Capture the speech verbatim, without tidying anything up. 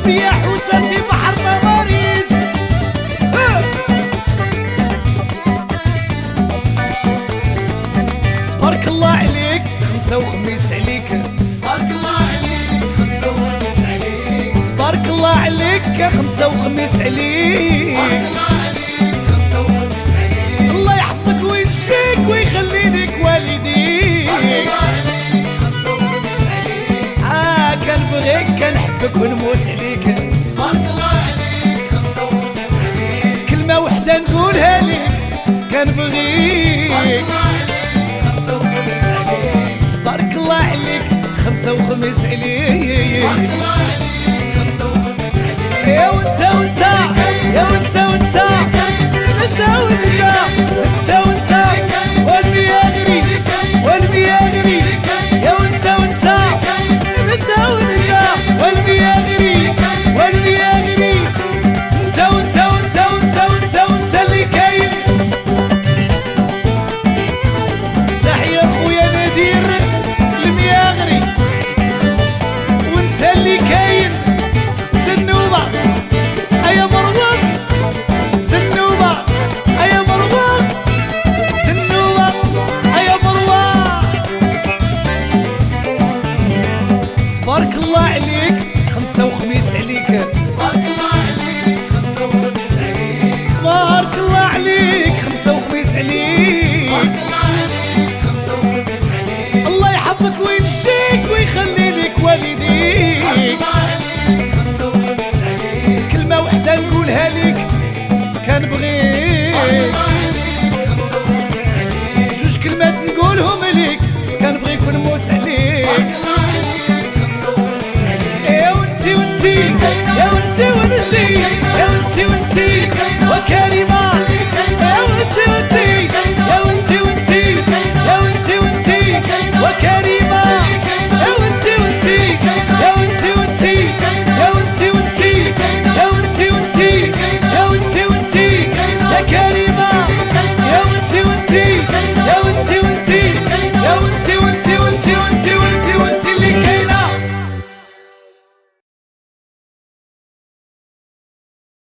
يا حوتة في بحر ماريس. تبارك الله عليك خمسة وخميس عليك. تبارك الله عليك خمسة وخميس عليك. تبارك الله عليك يا خمسة وخميس عليك. تبارك الله عليك خمسة وخميس عليك. الله يحفظك وينشيك ويخلي لك والديك. تبارك الله عليك خمسة وخميس عليك. آه كنبغيك كنحبك ونموت عليك. تبارك الله عليك خمسة وخميس عليك. كلمة وحدة نقولها لك كنبغيك. تبارك الله عليك خمسة وخميس عليك. تبارك الله عليك خمسة وخميس عليك. تبارك الله عليك خمسة وخميس عليك. يا وانت وانت يا وانت وانت انت وانت انت وانت والمياغري والمياغري يا وانت وانت انت وانت والمياغري والمياغري انت وانت وانت وانت وانت وانت اللي كاين. تحية خويا نادير المياغري وانت اللي كاين. سنوبة أيا مروان سنوبة أيا مروان سنوبة أيا مروان. تبارك الله عليك خمسة وخميس عليك. تبارك الله عليك خمسة وخميس عليك. تبارك الله عليك خمسة وخميس عليك. تبارك الله عليك خمسة وخميس عليك. الله يحفظك وينشيك ويخلي لك والديك.